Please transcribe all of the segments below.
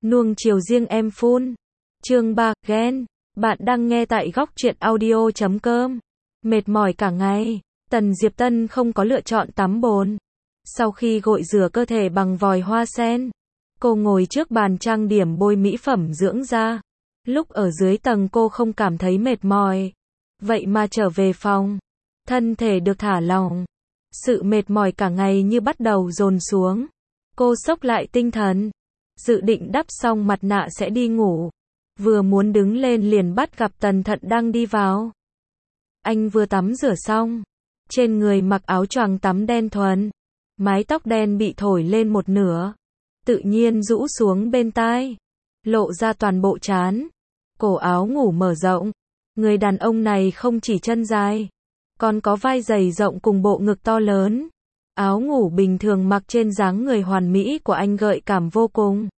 Nuông chiều riêng em phun. Chương 3, ghen. Bạn đang nghe tại góc truyện audio.com. Mệt mỏi cả ngày, Tần Diệp Tân không có lựa chọn tắm bồn. Sau khi gội rửa cơ thể bằng vòi hoa sen, cô ngồi trước bàn trang điểm bôi mỹ phẩm dưỡng da. Lúc ở dưới tầng cô không cảm thấy mệt mỏi. Vậy mà trở về phòng, thân thể được thả lỏng. Sự mệt mỏi cả ngày như bắt đầu dồn xuống. Cô xốc lại tinh thần, dự định đắp xong mặt nạ sẽ đi ngủ. Vừa muốn đứng lên liền bắt gặp Tần Thận đang đi vào. Anh vừa tắm rửa xong, trên người mặc áo choàng tắm đen thuần, mái tóc đen bị thổi lên một nửa, tự nhiên rũ xuống bên tai, lộ ra toàn bộ trán. Cổ áo ngủ mở rộng, người đàn ông này không chỉ chân dài, còn có vai dày rộng cùng bộ ngực to lớn. Áo ngủ bình thường mặc trên dáng người hoàn mỹ của anh gợi cảm vô cùng.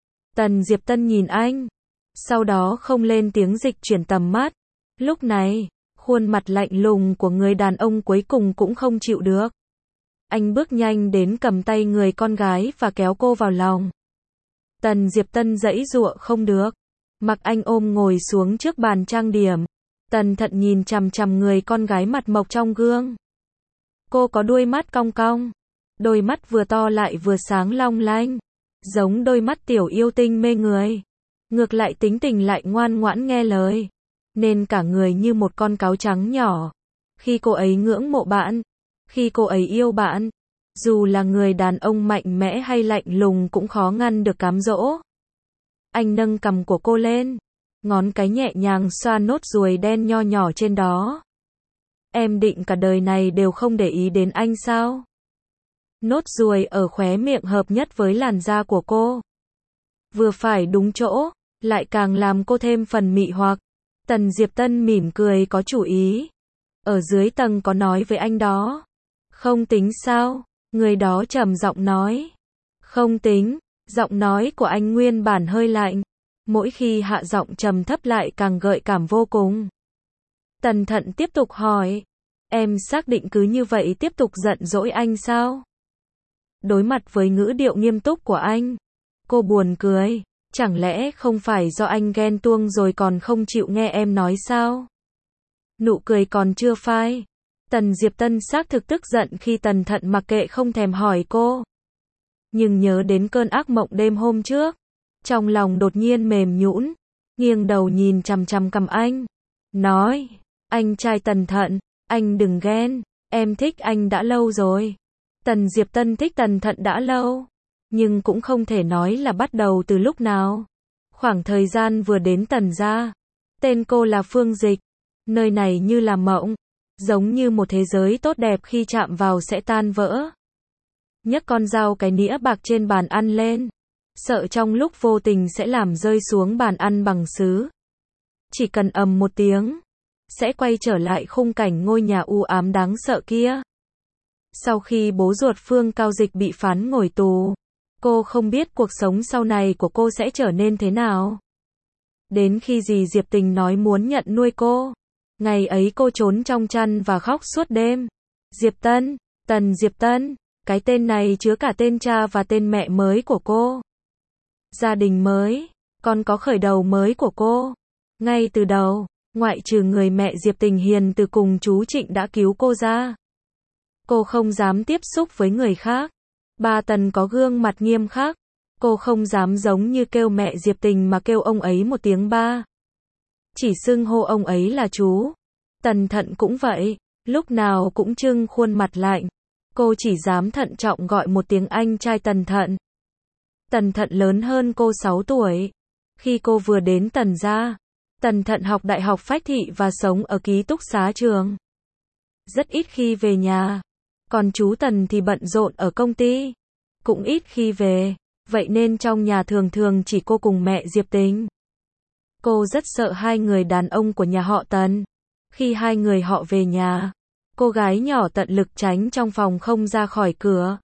Tần Diệp Tân nhìn anh, sau đó không lên tiếng dịch chuyển tầm mắt. Lúc này, khuôn mặt lạnh lùng của người đàn ông cuối cùng cũng không chịu được. Anh bước nhanh đến cầm tay người con gái và kéo cô vào lòng. Tần Diệp Tân giãy giụa không được, mặc anh ôm ngồi xuống trước bàn trang điểm. Tần Thận nhìn chằm chằm người con gái mặt mộc trong gương. Cô có đuôi mắt cong cong, đôi mắt vừa to lại vừa sáng long lanh, giống đôi mắt tiểu yêu tinh mê người. Ngược lại tính tình lại ngoan ngoãn nghe lời, nên cả người như một con cáo trắng nhỏ. Khi cô ấy ngưỡng mộ bạn, khi cô ấy yêu bạn, dù là người đàn ông mạnh mẽ hay lạnh lùng cũng khó ngăn được cám dỗ. Anh nâng cằm của cô lên, ngón cái nhẹ nhàng xoa nốt ruồi đen nho nhỏ trên đó. Em định cả đời này đều không để ý đến anh sao? Nốt ruồi ở khóe miệng hợp nhất với làn da của cô, vừa phải đúng chỗ, lại càng làm cô thêm phần mị hoặc. Tần Diệp Tân mỉm cười có chủ ý. Ở dưới tầng có nói với anh đó. Không tính sao? Người đó trầm giọng nói. Không tính. Giọng nói của anh nguyên bản hơi lạnh, mỗi khi hạ giọng trầm thấp lại càng gợi cảm vô cùng. Tần Thận tiếp tục hỏi. Em xác định cứ như vậy tiếp tục giận dỗi anh sao? Đối mặt với ngữ điệu nghiêm túc của anh, cô buồn cười. Chẳng lẽ không phải do anh ghen tuông rồi còn không chịu nghe em nói sao? Nụ cười còn chưa phai, Tần Diệp Tân xác thực tức giận khi Tần Thận mặc kệ không thèm hỏi cô. Nhưng nhớ đến cơn ác mộng đêm hôm trước, trong lòng đột nhiên mềm nhũn, nghiêng đầu nhìn chằm chằm cằm anh, nói, anh trai Tần Thận, anh đừng ghen, em thích anh đã lâu rồi. Tần Diệp Tân thích Tần Thận đã lâu, nhưng cũng không thể nói là bắt đầu từ lúc nào. Khoảng thời gian vừa đến Tần gia, tên cô là Phương Dịch. Nơi này như là mộng, giống như một thế giới tốt đẹp khi chạm vào sẽ tan vỡ. Nhấc con dao cái nĩa bạc trên bàn ăn lên, sợ trong lúc vô tình sẽ làm rơi xuống bàn ăn bằng sứ. Chỉ cần ầm một tiếng, sẽ quay trở lại khung cảnh ngôi nhà u ám đáng sợ kia. Sau khi bố ruột Phương Cao Dịch bị phán ngồi tù, cô không biết cuộc sống sau này của cô sẽ trở nên thế nào. Đến khi dì Diệp Tình nói muốn nhận nuôi cô, ngày ấy cô trốn trong chăn và khóc suốt đêm. Diệp Tân, Tần Diệp Tân, cái tên này chứa cả tên cha và tên mẹ mới của cô. Gia đình mới, còn có khởi đầu mới của cô. Ngay từ đầu, ngoại trừ người mẹ Diệp Tình hiền từ cùng chú Trịnh đã cứu cô ra, cô không dám tiếp xúc với người khác. Ba Tần có gương mặt nghiêm khắc, cô không dám giống như kêu mẹ Diệp Tình mà kêu ông ấy một tiếng ba. Chỉ xưng hô ông ấy là chú. Tần Thận cũng vậy, lúc nào cũng trưng khuôn mặt lạnh. Cô chỉ dám thận trọng gọi một tiếng anh trai Tần Thận. Tần Thận lớn hơn cô 6 tuổi. Khi cô vừa đến Tần gia, Tần Thận học đại học Phách Thị và sống ở ký túc xá trường. Rất ít khi về nhà. Còn chú Tần thì bận rộn ở công ty, cũng ít khi về, vậy nên trong nhà thường thường chỉ cô cùng mẹ Diệp Tình. Cô rất sợ hai người đàn ông của nhà họ Tần. Khi hai người họ về nhà, cô gái nhỏ tận lực tránh trong phòng không ra khỏi cửa.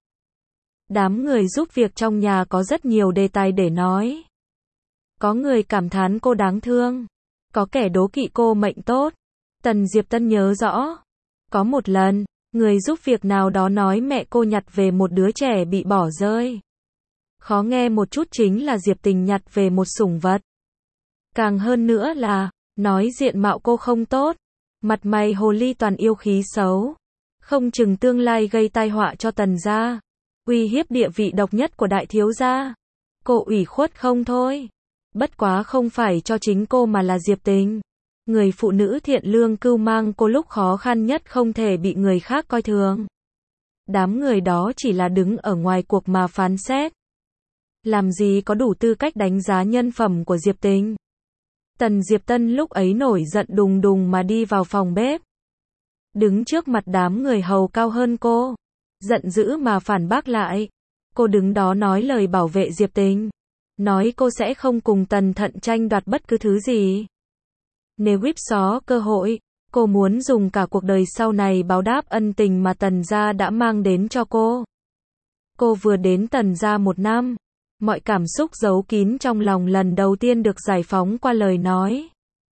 Đám người giúp việc trong nhà có rất nhiều đề tài để nói. Có người cảm thán cô đáng thương, có kẻ đố kỵ cô mệnh tốt. Tần Diệp Tân nhớ rõ, có một lần, người giúp việc nào đó nói mẹ cô nhặt về một đứa trẻ bị bỏ rơi. Khó nghe một chút chính là Diệp Tình nhặt về một sủng vật. Càng hơn nữa là, nói diện mạo cô không tốt, mặt mày hồ ly toàn yêu khí xấu, không chừng tương lai gây tai họa cho Tần gia, uy hiếp địa vị độc nhất của đại thiếu gia. Cô ủy khuất không thôi. Bất quá không phải cho chính cô mà là Diệp Tình. Người phụ nữ thiện lương cưu mang cô lúc khó khăn nhất không thể bị người khác coi thường. Đám người đó chỉ là đứng ở ngoài cuộc mà phán xét. Làm gì có đủ tư cách đánh giá nhân phẩm của Diệp Tình. Tần Diệp Tân lúc ấy nổi giận đùng đùng mà đi vào phòng bếp. Đứng trước mặt đám người hầu cao hơn cô. Giận dữ mà phản bác lại. Cô đứng đó nói lời bảo vệ Diệp Tình. Nói cô sẽ không cùng Tần Thận tranh đoạt bất cứ thứ gì. Nếu whip xó cơ hội, cô muốn dùng cả cuộc đời sau này báo đáp ân tình mà Tần gia đã mang đến cho cô. Cô vừa đến Tần gia 1 năm. Mọi cảm xúc giấu kín trong lòng lần đầu tiên được giải phóng qua lời nói.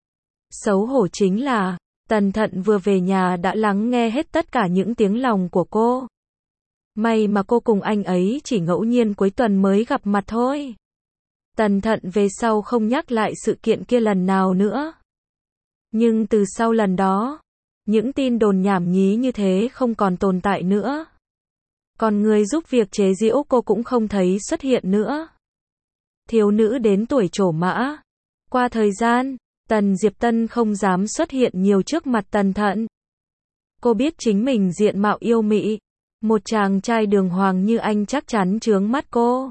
Xấu hổ chính là, Tần Thận vừa về nhà đã lắng nghe hết tất cả những tiếng lòng của cô. May mà cô cùng anh ấy chỉ ngẫu nhiên cuối tuần mới gặp mặt thôi. Tần Thận về sau không nhắc lại sự kiện kia lần nào nữa. Nhưng từ sau lần đó, những tin đồn nhảm nhí như thế không còn tồn tại nữa. Còn người giúp việc chế giễu cô cũng không thấy xuất hiện nữa. Thiếu nữ đến tuổi trổ mã. Qua thời gian, Tần Diệp Tân không dám xuất hiện nhiều trước mặt Tần Thận. Cô biết chính mình diện mạo yêu mị. Một chàng trai đường hoàng như anh chắc chắn chướng mắt cô.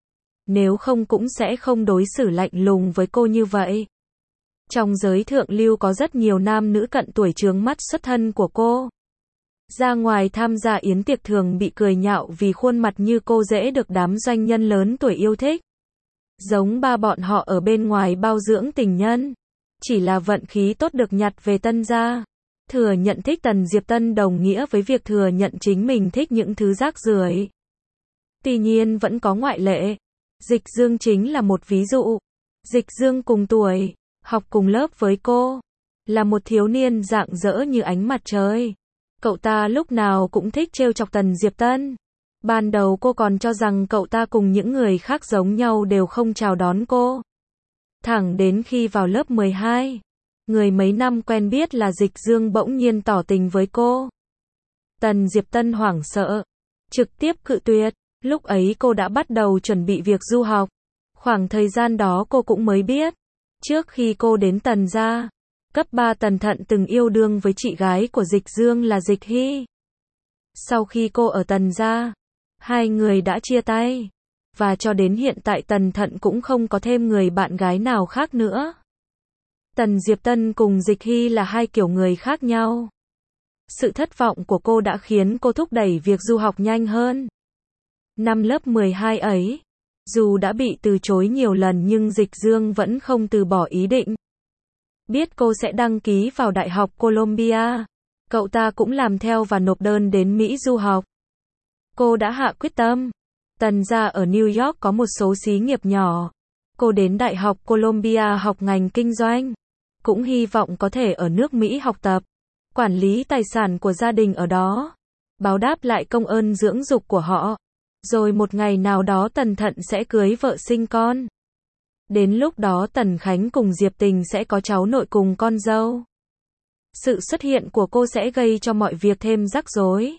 Nếu không cũng sẽ không đối xử lạnh lùng với cô như vậy. Trong giới thượng lưu có rất nhiều nam nữ cận tuổi chướng mắt xuất thân của cô. Ra ngoài tham gia yến tiệc thường bị cười nhạo vì khuôn mặt như cô dễ được đám doanh nhân lớn tuổi yêu thích. Giống ba bọn họ ở bên ngoài bao dưỡng tình nhân. Chỉ là vận khí tốt được nhặt về Tân gia. Thừa nhận thích Tần Diệp Tân đồng nghĩa với việc thừa nhận chính mình thích những thứ rác rưởi. Tuy nhiên vẫn có ngoại lệ. Dịch Dương chính là một ví dụ. Dịch Dương cùng tuổi, học cùng lớp với cô. Là một thiếu niên rạng rỡ như ánh mặt trời. Cậu ta lúc nào cũng thích trêu chọc Tần Diệp Tân. Ban đầu cô còn cho rằng cậu ta cùng những người khác giống nhau đều không chào đón cô. Thẳng đến khi vào lớp 12, người mấy năm quen biết là Dịch Dương bỗng nhiên tỏ tình với cô. Tần Diệp Tân hoảng sợ, trực tiếp cự tuyệt. Lúc ấy cô đã bắt đầu chuẩn bị việc du học. Khoảng thời gian đó cô cũng mới biết. Trước khi cô đến Tần gia, cấp 3 Tần Thận từng yêu đương với chị gái của Dịch Dương là Dịch Hy. Sau khi cô ở Tần gia, hai người đã chia tay. Và cho đến hiện tại Tần Thận cũng không có thêm người bạn gái nào khác nữa. Tần Diệp Tân cùng Dịch Hy là hai kiểu người khác nhau. Sự thất vọng của cô đã khiến cô thúc đẩy việc du học nhanh hơn. Năm lớp 12 ấy, dù đã bị từ chối nhiều lần nhưng Dịch Dương vẫn không từ bỏ ý định. Biết cô sẽ đăng ký vào Đại học Columbia, cậu ta cũng làm theo và nộp đơn đến Mỹ du học. Cô đã hạ quyết tâm. Tần gia ở New York có một số xí nghiệp nhỏ. Cô đến Đại học Columbia học ngành kinh doanh. Cũng hy vọng có thể ở nước Mỹ học tập, quản lý tài sản của gia đình ở đó, báo đáp lại công ơn dưỡng dục của họ. Rồi một ngày nào đó Tần Thận sẽ cưới vợ sinh con. Đến lúc đó Tần Khánh cùng Diệp Tình sẽ có cháu nội cùng con dâu. Sự xuất hiện của cô sẽ gây cho mọi việc thêm rắc rối.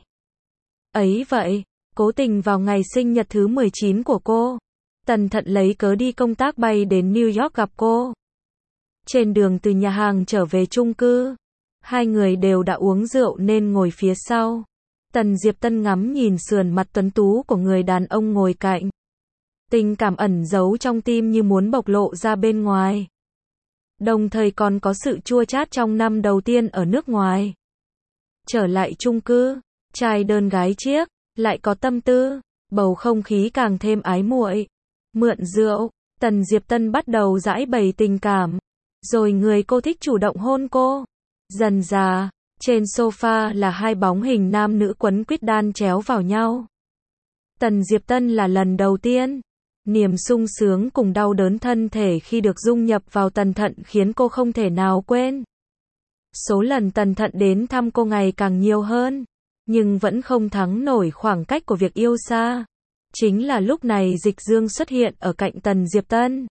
Ấy vậy, cố tình vào ngày sinh nhật thứ 19 của cô, Tần Thận lấy cớ đi công tác bay đến New York gặp cô. Trên đường từ nhà hàng trở về chung cư, hai người đều đã uống rượu nên ngồi phía sau. Tần Diệp Tân ngắm nhìn sườn mặt tuấn tú của người đàn ông ngồi cạnh. Tình cảm ẩn giấu trong tim như muốn bộc lộ ra bên ngoài. Đồng thời còn có sự chua chát trong năm đầu tiên ở nước ngoài. Trở lại chung cư, trai đơn gái chiếc, lại có tâm tư, bầu không khí càng thêm ái muội. Mượn rượu, Tần Diệp Tân bắt đầu giãi bày tình cảm. Rồi người cô thích chủ động hôn cô. Dần dà, trên sofa là hai bóng hình nam nữ quấn quýt đan chéo vào nhau. Tần Diệp Tân là lần đầu tiên. Niềm sung sướng cùng đau đớn thân thể khi được dung nhập vào Tần Thận khiến cô không thể nào quên. Số lần Tần Thận đến thăm cô ngày càng nhiều hơn, nhưng vẫn không thắng nổi khoảng cách của việc yêu xa. Chính là lúc này Dịch Dương xuất hiện ở cạnh Tần Diệp Tân.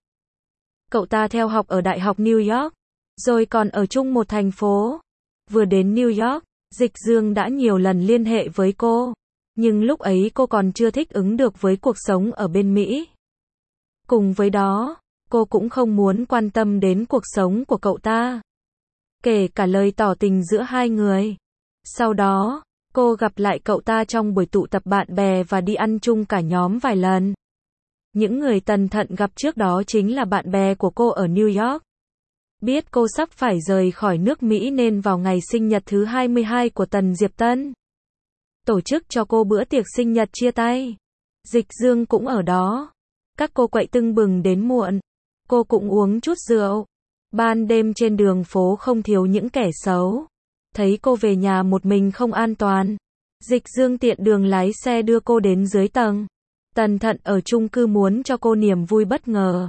Cậu ta theo học ở Đại học New York, rồi còn ở chung một thành phố. Vừa đến New York, Dịch Dương đã nhiều lần liên hệ với cô, nhưng lúc ấy cô còn chưa thích ứng được với cuộc sống ở bên Mỹ. Cùng với đó, cô cũng không muốn quan tâm đến cuộc sống của cậu ta, kể cả lời tỏ tình giữa hai người. Sau đó, cô gặp lại cậu ta trong buổi tụ tập bạn bè và đi ăn chung cả nhóm vài lần. Những người Tần Thận gặp trước đó chính là bạn bè của cô ở New York. Biết cô sắp phải rời khỏi nước Mỹ nên vào ngày sinh nhật thứ 22 của Tần Diệp Tân, tổ chức cho cô bữa tiệc sinh nhật chia tay. Dịch Dương cũng ở đó. Các cô quậy tưng bừng đến muộn. Cô cũng uống chút rượu. Ban đêm trên đường phố không thiếu những kẻ xấu. Thấy cô về nhà một mình không an toàn, Dịch Dương tiện đường lái xe đưa cô đến dưới tầng. Tần Thận ở chung cư muốn cho cô niềm vui bất ngờ.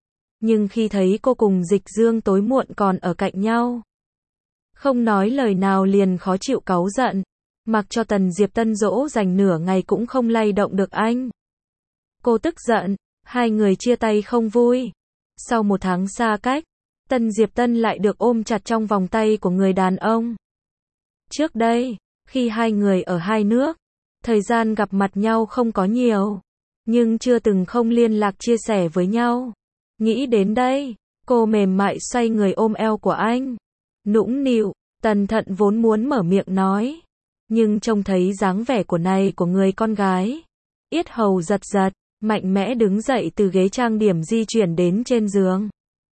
Nhưng khi thấy cô cùng Dịch Dương tối muộn còn ở cạnh nhau, không nói lời nào liền khó chịu cáu giận. Mặc cho Tần Diệp Tân dỗ dành nửa ngày cũng không lay động được anh. Cô tức giận, hai người chia tay không vui. Sau một tháng xa cách, Tần Diệp Tân lại được ôm chặt trong vòng tay của người đàn ông. Trước đây, khi hai người ở hai nước, thời gian gặp mặt nhau không có nhiều, nhưng chưa từng không liên lạc chia sẻ với nhau. Nghĩ đến đây, cô mềm mại xoay người ôm eo của anh. Nũng nịu, Tần Thận vốn muốn mở miệng nói, nhưng trông thấy dáng vẻ của người con gái, yết hầu giật giật, mạnh mẽ đứng dậy từ ghế trang điểm di chuyển đến trên giường.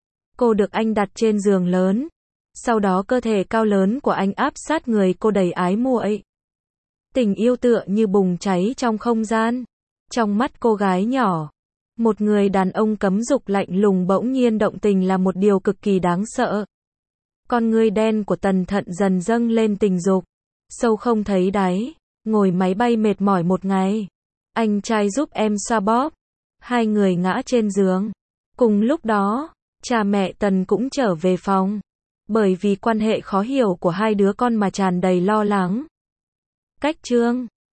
Cô được anh đặt trên giường lớn, sau đó cơ thể cao lớn của anh áp sát người cô đầy ái muội. Tình yêu tựa như bùng cháy trong không gian. Trong mắt cô gái nhỏ, một người đàn ông cấm dục lạnh lùng bỗng nhiên động tình là một điều cực kỳ đáng sợ. Con ngươi đen của Tần Thận dần dâng lên tình dục, sâu không thấy đáy. Ngồi máy bay mệt mỏi một ngày, anh trai giúp em xoa bóp. Hai người ngã trên giường. Cùng lúc đó, cha mẹ Tần cũng trở về phòng. Bởi vì quan hệ khó hiểu của hai đứa con mà tràn đầy lo lắng. Cách chương